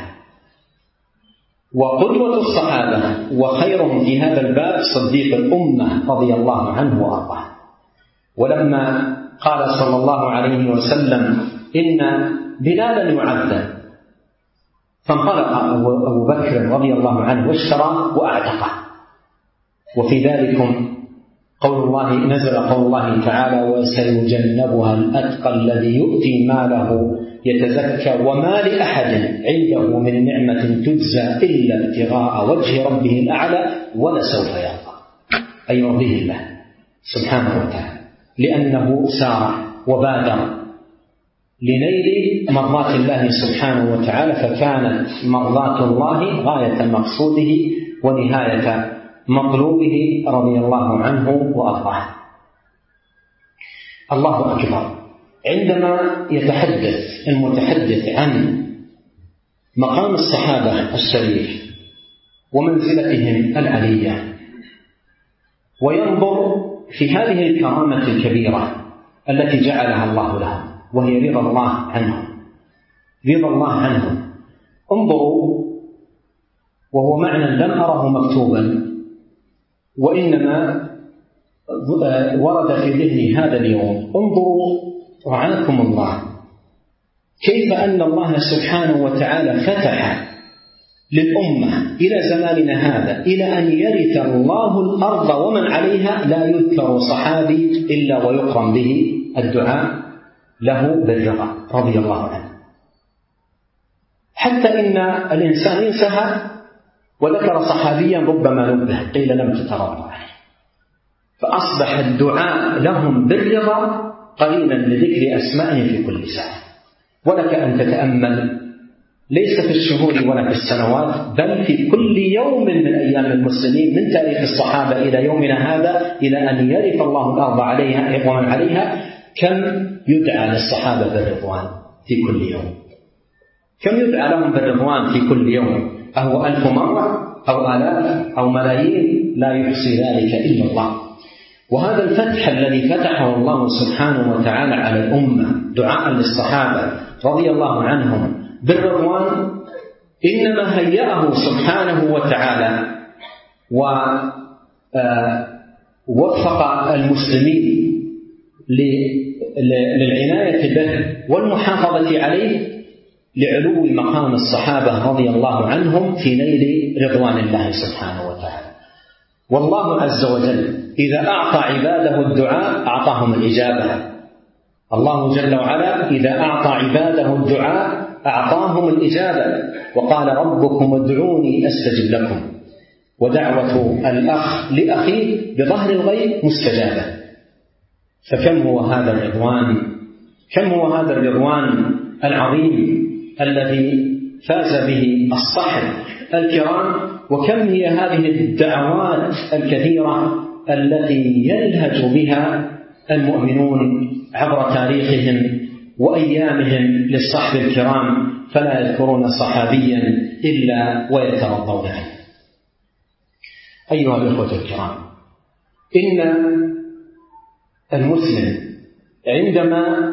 وقدوة الصحابة وخيرهم في هذا الباب صديق الأمة رضي الله عنه وأرضاه. ولما قال صلى الله عليه وسلم: إن بلالا يعذب، فانطلق أبو بكر رضي الله عنه واشترى وأعتقه. وفي ذلك نزل قول الله تعالى: وسيجنبها الأتقى الذي يؤتي ماله يتزكى وما لأحد عنده من نعمة تجزى إلا ابتغاء وجه ربه الأعلى ولسوف يرضى، أي يرضيه الله سبحانه وتعالى، لأنه سار وبادر لنيل مرضات الله سبحانه وتعالى، فكانت مرضات الله غاية مقصوده ونهاية مطلوبه رضي الله عنه وأرضاه. الله أكبر. عندما يتحدث المتحدث عن مقام الصحابة الشريف ومنزلتهم العلية وينظر في هذه الكرامة الكبيرة التي جعلها الله لهم، وهي رضا الله عنهم، رضا الله عنهم. انظروا، وهو معنى لم أره مكتوبا وإنما ورد في ذهني هذا اليوم. انظروا رعاكم الله كيف أن الله سبحانه وتعالى فتح للأمة إلى زماننا هذا إلى أن يرث الله الأرض ومن عليها لا يذكر صحابي إلا ويقرن به الدعاء له بالرضا رضي الله عنه، حتى إن الإنسان انسهى وذكر صحابيا ربما نبه قيل لم تترضى عليه، فأصبح الدعاء لهم بالرضا قرينا لذكر أسمائهم في كل ساعة. ولك أن تتأمل ليس في الشهور ولا في السنوات، بل في كل يوم من أيام المسلمين من تاريخ الصحابة إلى يومنا هذا إلى أن يرث الله الأرض عليها ومن عليها، كم يدعى للصحابة بالرضوان في كل يوم، كم يدعى لهم بالرضوان في كل يوم، أهو 1000 مرة أو آلاف أو ملايين، لا يحصي ذلك إلا الله. وهذا الفتح الذي فتحه الله سبحانه وتعالى على الأمة دعاء للصحابة رضي الله عنهم بالرضوان إنما هيأه سبحانه وتعالى ووفق المسلمين للعناية به والمحافظة عليه لعلو مقام الصحابة رضي الله عنهم في نيل رضوان الله سبحانه وتعالى. والله عز وجل إذا أعطى عباده الدعاء أعطاهم الإجابة. الله جل وعلا إذا أعطى عباده الدعاء أعطاهم الإجابة، وقال: ربكم ادعوني أستجب لكم. ودعوة الأخ لأخيه بظهر الغيب مستجابة. فكم هو هذا الرضوان، كم هو هذا الرضوان العظيم الذي فاز به الصحب الكرام، وكم هي هذه الدعوات الكثيرة التي يلهج بها المؤمنون عبر تاريخهم وأيامهم للصحب الكرام، فلا يذكرون صحابيا إلا ويترضون عنه. أيها الأخوة الكرام، إن المسلم عندما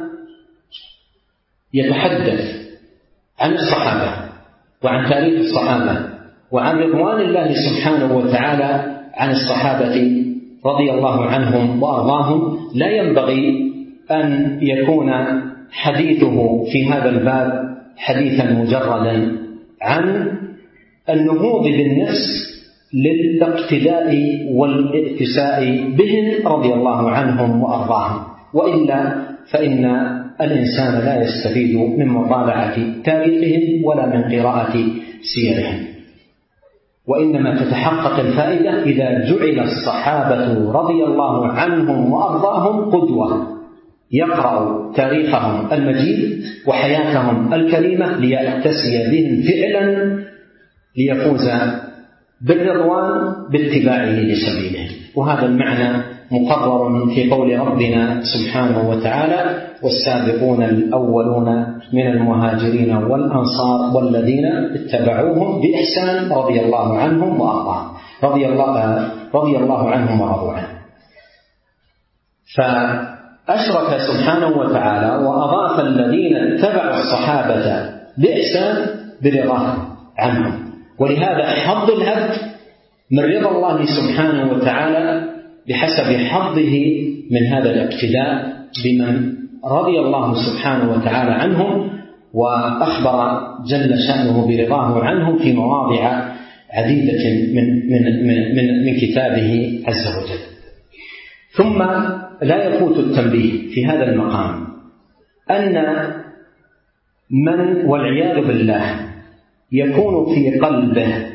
يتحدث عن الصحابة وعن تاريخ الصحابة وعن رضوان الله سبحانه وتعالى عن الصحابة رضي الله عنهم وأرضاهم، لا ينبغي أن يكون حديثه في هذا الباب حديثا مجردا عن النهوض بالنفس للاقتداء والاتساء بهم رضي الله عنهم وأرضاهم، وإلا فإن الإنسان لا يستفيد من مطالعة تاريخهم ولا من قراءة سيرهم، وإنما تتحقق الفائدة إذا جعل الصحابة رضي الله عنهم وأرضاهم قدوة، يقرأ تاريخهم المجيد وحياتهم الكريمة ليأتسي بهم فعلا ليفوز بالرضوان باتباعه لسبيله. وهذا المعنى مقرر في قول ربنا سبحانه وتعالى: والسابقون الأولون من المهاجرين والأنصار والذين اتبعوهم بإحسان رضي الله عنهم وأرضاهم، رضي الله عنهم ورضوا عنه. فأشرك سبحانه وتعالى وأضاف الذين اتبعوا الصحابة بإحسان برضاه عنهم، ولهذا حظ العبد من رضا الله سبحانه وتعالى بحسب حظه من هذا الاقتداء بمن رضي الله سبحانه وتعالى عنهم وأخبر جل شأنه برضاه عنهم في مواضع عديدة من كتابه عز وجل. ثم لا يفوت التنبيه في هذا المقام أن من والعياذ بالله يكون في قلبه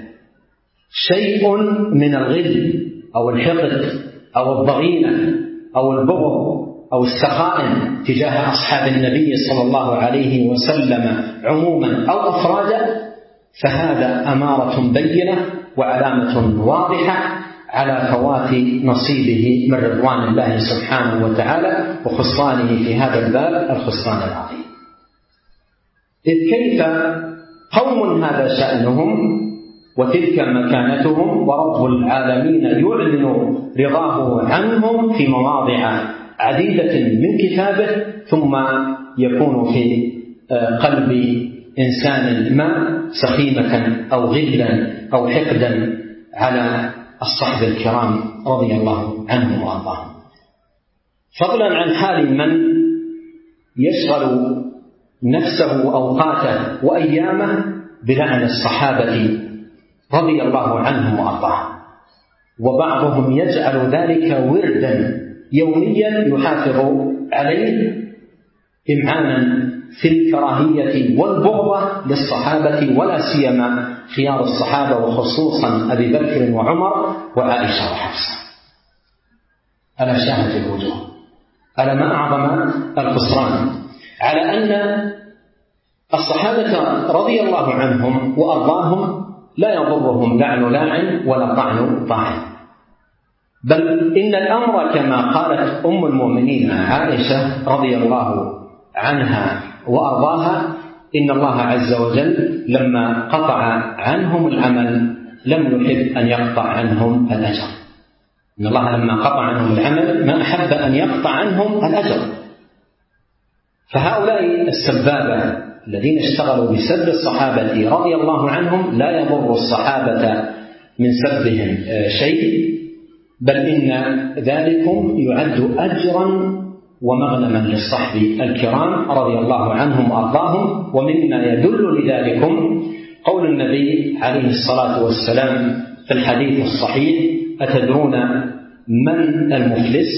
شيء من الغل أو الحقد أو الضغينة أو البغض أو السخائم تجاه أصحاب النبي صلى الله عليه وسلم عموما أو أفرادا، فهذا أمارة بينة وعلامة واضحة على فوات نصيبه من رضوان الله سبحانه وتعالى وخسرانه في هذا الباب الخسران العظيم. إذ كيف قوم هذا شأنهم وتلك مكانتهم ورب العالمين يعلن رضاه عنهم في مواضع عديدة من كتابه، ثم يكون في قلب إنسان ما سخيمة أو غلا أو حقدا على الصحب الكرام رضي الله عنهم وأرضاهم، فضلا عن حال من يشغل نفسه أوقاته وأيامه بلعن الصحابة رضي الله عنهم وأرضاهم، وبعضهم يجعل ذلك وردا يوميا يحافظ عليه إمعانا في الكراهية والبغضة للصحابة ولا سيما خيار الصحابة وخصوصا أبي بكر وعمر وعائشة وحفصة. ألا شاهد الوجوه، ألا ما أعظم الخسران على أن الصحابة رضي الله عنهم وأرضاهم لا يضرهم لعن لاعن ولا طعن طاعن، بل إن الأمر كما قالت أم المؤمنين عائشة رضي الله عنها وأرضاها: إن الله عز وجل لما قطع عنهم العمل لم يحب أن يقطع عنهم الأجر. إن الله لما قطع عنهم العمل ما أحب أن يقطع عنهم الأجر. فهؤلاء السبابة الذين اشتغلوا بسب الصحابة رضي الله عنهم لا يضر الصحابة من سبهم شيء، بل إن ذلكم يعد أجرا ومغنما للصحب الكرام رضي الله عنهم وأرضاهم. ومما يدل لذلكم قول النبي عليه الصلاة والسلام في الحديث الصحيح: أتدرون من المفلس؟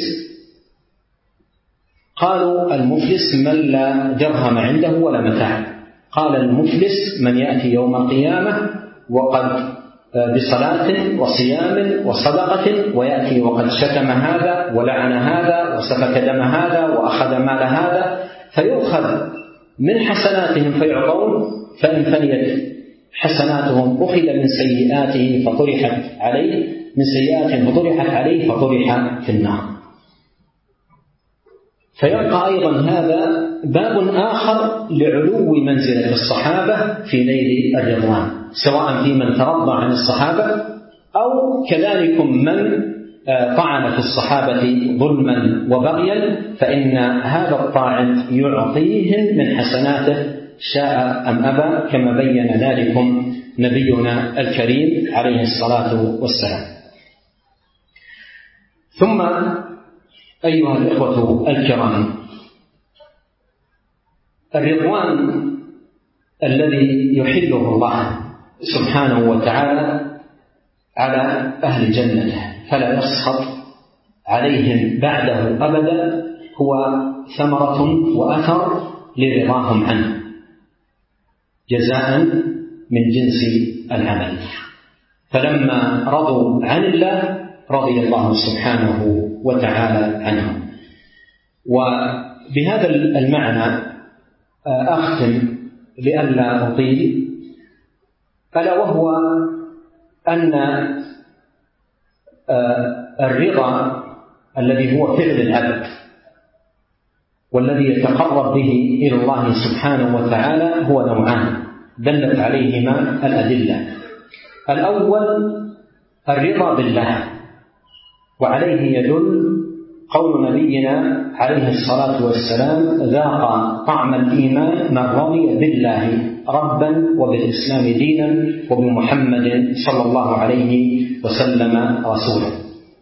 قالوا: المفلس من لا درهم عنده ولا متاع. قال: المفلس من يأتي يوم القيامة وقد بصلاة وصيام وصدقة، ويأتي وقد شتم هذا ولعن هذا وسفك دم هذا وأخذ مال هذا، فيؤخذ من حسناتهم فيعطون، فإن فنيت حسناتهم أخذ من سيئاته فطرحت عليه فطرح في النار. فيبقى أيضا هذا باب آخر لعلو منزلة الصحابة في نيل الرضوان، سواء في من ترضى عن الصحابة أو كذلك من طعن في الصحابة ظلما وبغيا، فإن هذا الطاعن يعطيهم من حسناته شاء أم أبى، كما بين ذلكم نبينا الكريم عليه الصلاة والسلام. ثم أيها الإخوة الكرام، الرضوان الذي يحله الله سبحانه وتعالى على أهل جنته فلا يسخط عليهم بعده أبدا هو ثمرة وأثر لرضاهم عنه جزاء من جنس العمل. فلما رضوا عن الله رضي الله سبحانه وتعالى عنهم. وبهذا المعنى أختم لئلا أطيل، ألا وهو أن الرضا الذي هو فعل العبد والذي يتقرب به إلى الله سبحانه وتعالى هو نوعان دلت عليهما الأدلة. الأول الرضا بالله، وعليه يدل قول نبينا عليه الصلاة والسلام: ذاق طعم الإيمان من رضي بالله ربا وبالإسلام دينا وبمحمد صلى الله عليه وسلم رسولا.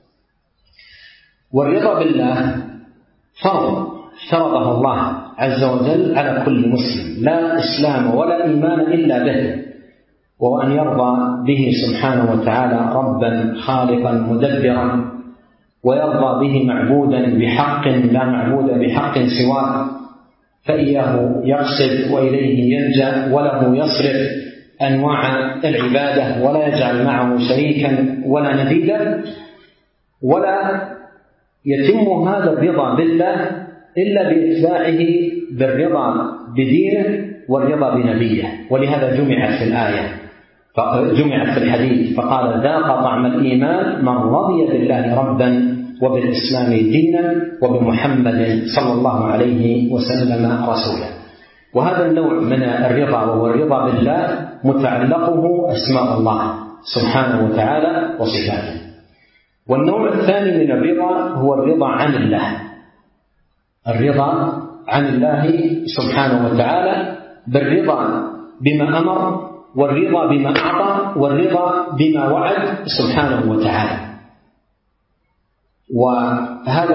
والرضا بالله فرض فرضه الله عز وجل على كل مسلم، لا إسلام ولا إيمان إلا به، وأن يرضى به سبحانه وتعالى ربا خالقا مدبرا، ويرضى به معبودا بحق لا معبود بحق سواه، فإياه يقصد وإليه يلجأ، وله يصرف أنواع العبادة ولا يجعل معه شريكا ولا نديدا. ولا يتم هذا الرضا بالله إلا بإتباعه بالرضا بدينه والرضا بنبيه. ولهذا جمعت في الحديث فقال: ذاق طعم الإيمان من رضي بالله ربا وبالإسلام دينا وبمحمد صلى الله عليه وسلم رسولا. وهذا النوع من الرضا وهو الرضا بالله متعلقه أسماء الله سبحانه وتعالى وصفاته. والنوع الثاني من الرضا هو الرضا عن الله، الرضا عن الله سبحانه وتعالى بالرضا بما أمر، والرضا بما أعطى، والرضا بما وعد سبحانه وتعالى. وهذا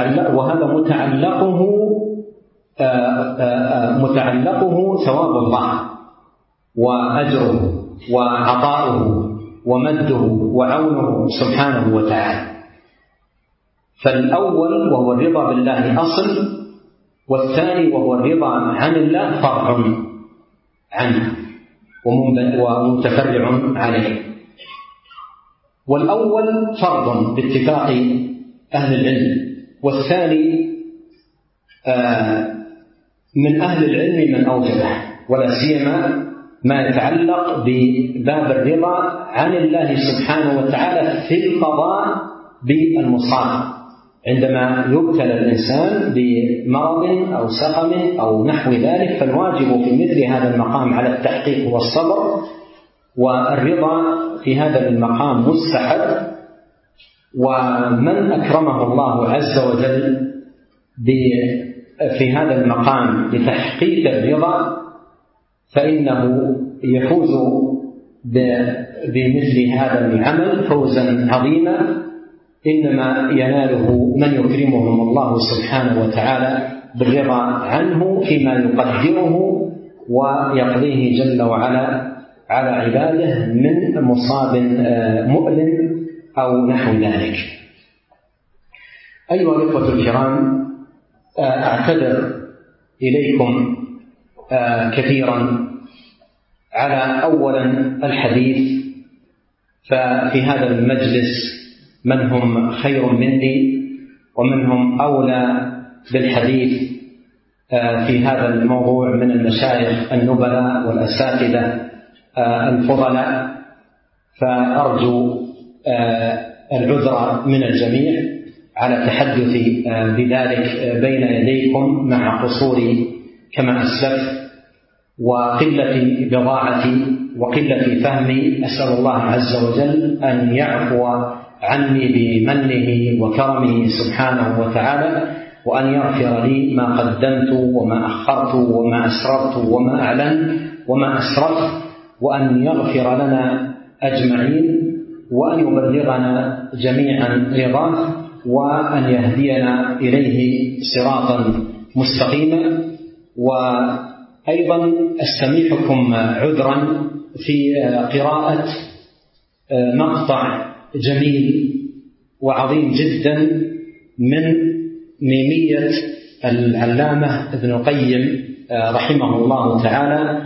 متعلقه ثواب الله وأجره وعطاؤه ومده وعونه سبحانه وتعالى. فالأول وهو الرضا بالله أصل، والثاني وهو الرضا عن الله فرع عنه ومتفرع عليه. والأول فرض باتفاق أهل العلم، والثاني من أهل العلم من أوجبه، ولا سيما ما يتعلق بباب الرضا عن الله سبحانه وتعالى في القضاء بالمصاب، عندما يبتلى الإنسان بمرض أو سقم أو نحو ذلك، فالواجب في مثل هذا المقام على التحقيق والصبر، والرضا في هذا المقام مستحب. ومن أكرمه الله عز وجل في هذا المقام بتحقيق الرضا فإنه يفوز بمثل هذا العمل فوزا عظيما، إنما يناله من يكرمهم الله سبحانه وتعالى بالرضا عنه فيما يقدره ويقضيه جل وعلا على عباده من مصاب مؤلم أو نحو ذلك. أيها الأخوة الكرام، أعتذر إليكم كثيرا على أولا الحديث، ففي هذا المجلس من هم خير مني ومن هم أولى بالحديث في هذا الموضوع من المشايخ النبلاء والأساتذة الفضلاء، فأرجو العذر من الجميع على تحدثي بذلك بين يديكم مع قصوري كما أسلفت وقلة بضاعتي وقلة فهمي. أسأل الله عز وجل أن يعفو عني بمنه وكرمه سبحانه وتعالى، وأن يغفر لي ما قدمت وما أخرت وما أسررت وما أعلنت وما أسرفت، وأن يغفر لنا أجمعين، وأن يبلغنا جميعا رضاه، وأن يهدينا إليه صراطا مستقيما. وأيضا أستميحكم عذرا في قراءة مقطع جميل وعظيم جدا من ميمية العلامة ابن القيم رحمه الله تعالى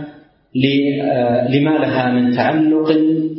لما لها من تعلق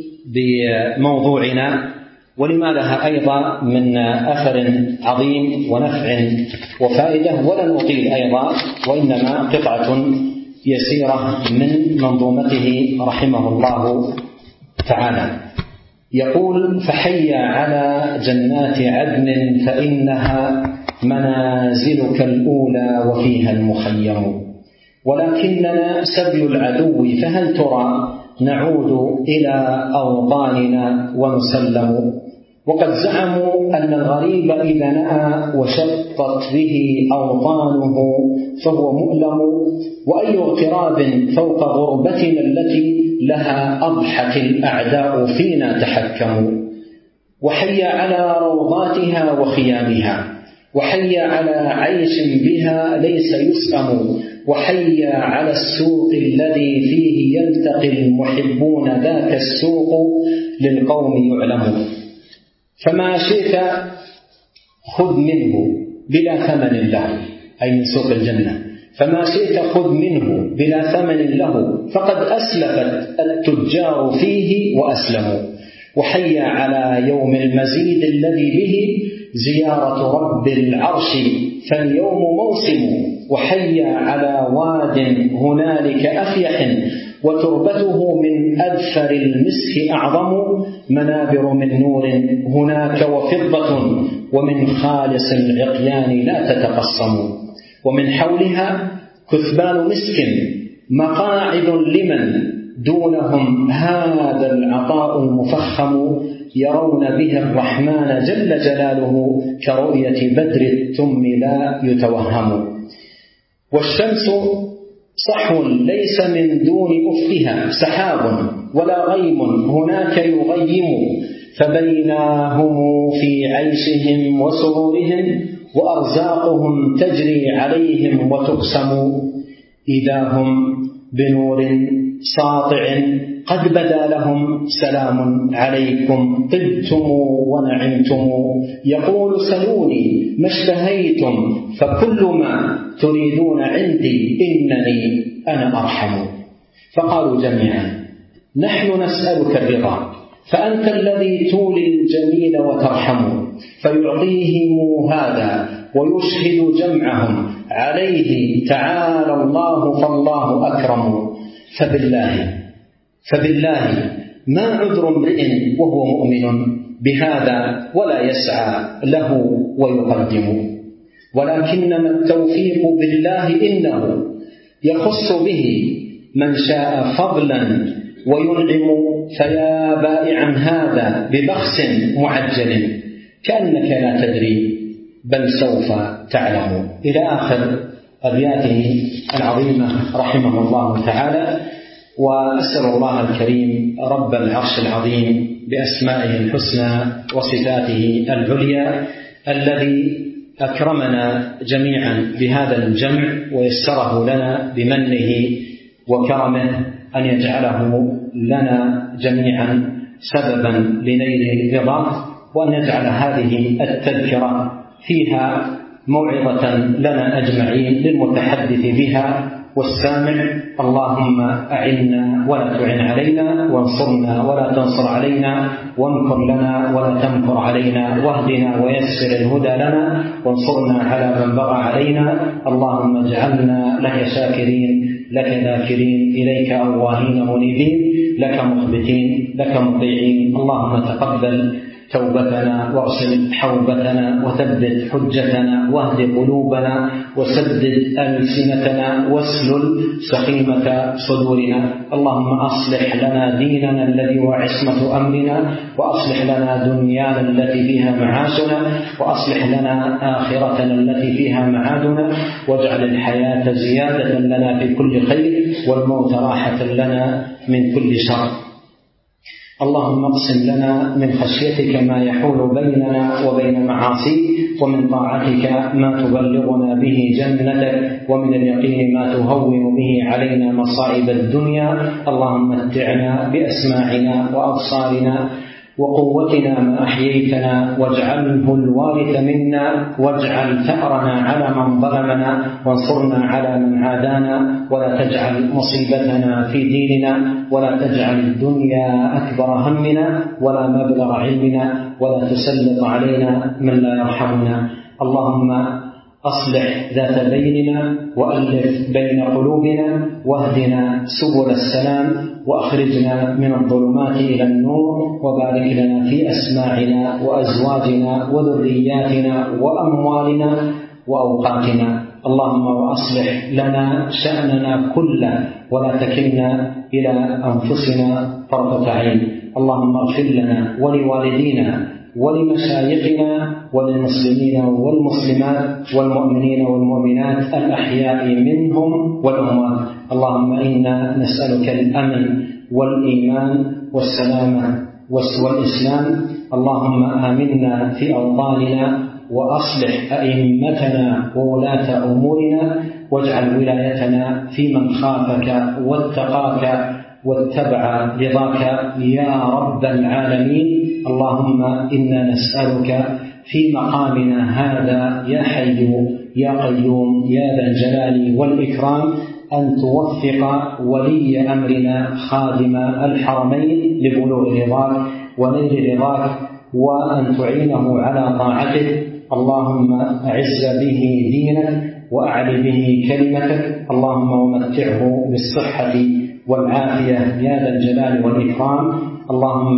بموضوعنا ولما لها أيضا من أثر عظيم ونفع وفائدة، ولن أطيل أيضا، وإنما قطعة يسيرة من منظومته رحمه الله تعالى. يقول: فحي على جنات عدن فإنها منازلك الأولى وفيها المخيم، ولكننا سبي العدو فهل ترى نعود إلى أوطاننا ونسلم. وقد زعموا أن الغريب إذا نأى وشطت به أوطانه فهو مؤلم، وأي اغتراب فوق غربتنا التي لها أضحت الأعداء فينا تحكموا. وحي على روضاتها وخيامها، وحي على عيش بها ليس يسأم، وحي على السوق الذي فيه يلتقي المحبون ذاك السوق للقوم يعلم. فما شئت خذ منه بلا ثمن له، أي من سوق الجنة، فما شئت خذ منه بلا ثمن له، فقد أسلفت التجار فيه وأسلموا. وحي على يوم المزيد الذي به زيارة رب العرش فاليوم موسم، وحي على واد هنالك أفيح وتربته من أذفر المسك أعظم، منابر من نور هناك وفضة ومن خالص العقيان لا تتقصم، ومن حولها كثبان مسك مقاعد لمن دونهم هذا العطاء المفخم، يرون به الرحمن جل جلاله كرؤية بدر التم لا يتوهم. والشمس صحو ليس من دون أفقها سحاب ولا غيم هناك يغيم، فبيناهم في عيشهم وسرورهم وأرزاقهم تجري عليهم وتقسم، إذا هم بنور ساطع قد بدا لهم سلام عليكم طبتم ونعمتم، يقول سلوني ما اشتهيتم فكل ما تريدون عندي إنني أنا أرحم. فقالوا جميعا نحن نسألك الرضا، فأنت الذي تولي الجميل وترحم، فيعطيهم هذا ويشهد جمعهم عليه تعالى الله فالله أكرم. فبالله ما عذر امرئ وهو مؤمن بهذا ولا يسعى له ويقدم، ولكنما التوفيق بالله إنه يخص به من شاء فضلا وينعم، فيا بائعا هذا ببخس معجل كأنك لا تدري بل سوف تعلم، إلى آخر أبياته العظيمة رحمه الله تعالى. وأسأل الله الكريم رب العرش العظيم بأسمائه الحسنى وصفاته العليا الذي أكرمنا جميعا بهذا الجمع ويسره لنا بمنه وكرمه، أن يجعله لنا جميعا سببا لنيل رضاه، وأن يجعل هذه التذكرة فيها موعظة لنا أجمعين للمتحدث بها والسامع. اللهم أعنا ولا تعن علينا، وانصرنا ولا تنصر علينا، وامكر لنا ولا تمكر علينا، واهدنا ويسر الهدى لنا، وانصرنا على من بغى علينا. اللهم اجعلنا لك شاكرين، لك ذاكرين، إليك أواهين منيبين، لك مخبتين، لك مطيعين. اللهم تقبل توبتنا واغسل حوبتنا وثبت حجتنا واهد قلوبنا وسدد ألسنتنا واسلل سخيمة صدورنا. اللهم أصلح لنا ديننا الذي هو عصمة أمرنا، وأصلح لنا دنيانا التي فيها معاشنا، وأصلح لنا آخرتنا التي فيها معادنا، واجعل الحياة زيادة لنا في كل خير والموت راحة لنا من كل شر. اللهم اقسم لنا من خشيتك ما يحول بيننا وبين معاصيك، ومن طاعتك ما تبلغنا به جنتك، ومن اليقين ما تهون به علينا مصائب الدنيا. اللهم متعنا بأسماعنا وأبصارنا وقوتنا ما أحييتنا، واجعله الوارث منا، واجعل ثأرنا على من ظلمنا، وانصرنا على من عادانا، ولا تجعل مصيبتنا في ديننا، ولا تجعل الدنيا أكبر همنا ولا مبلغ علمنا، ولا تسلط علينا من لا يرحمنا. اللهم أصلح ذات بيننا، وألف بين قلوبنا، واهدنا سبل السلام، وأخرجنا من الظلمات إلى النور، وبارك لنا في أسماعنا وأزواجنا وذرياتنا وأموالنا وأوقاتنا. اللهم وأصلح لنا شأننا كله، ولا تكلنا إلى أنفسنا طرفة عين. اللهم اغفر لنا ولوالدينا ولمشايخنا وللمسلمين والمسلمات والمؤمنين والمؤمنات الأحياء منهم والأموات. اللهم إنا نسألك الأمن والإيمان والسلامة والإسلام. اللهم آمنا في أوطاننا، وأصلح أئمتنا وولاة أمورنا، واجعل ولايتنا في من خافك واتقاك واتبع رضاك يا رب العالمين. اللهم إنا نسألك في مقامنا هذا يا حي يا قيوم يا ذا الجلال والإكرام أن توفق ولي أمرنا خادم الحرمين لبلوغ رضاك ونيل رضاك، وأن تعينه على طاعتك. اللهم أعز به دينك وأعل به كلمتك. اللهم ومتعه بالصحة والعافية يا ذا الجلال والإكرام. اللهم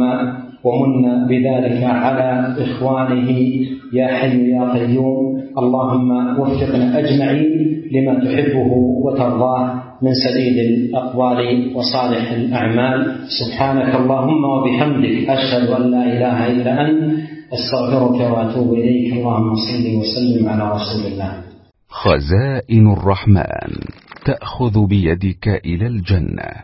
ومن بذلك على إخوانه يا حي يا قيوم. اللهم وفقنا أجمعين لما تحبه وترضاه من سديد الأقوال وصالح الأعمال. سبحانك اللهم وبحمدك، أشهد أن لا إله إلا أنت، أستغفرك وأتوب إليك. اللهم صل وسلم على رسول الله. خزائن الرحمن تأخذ بيدك إلى الجنة.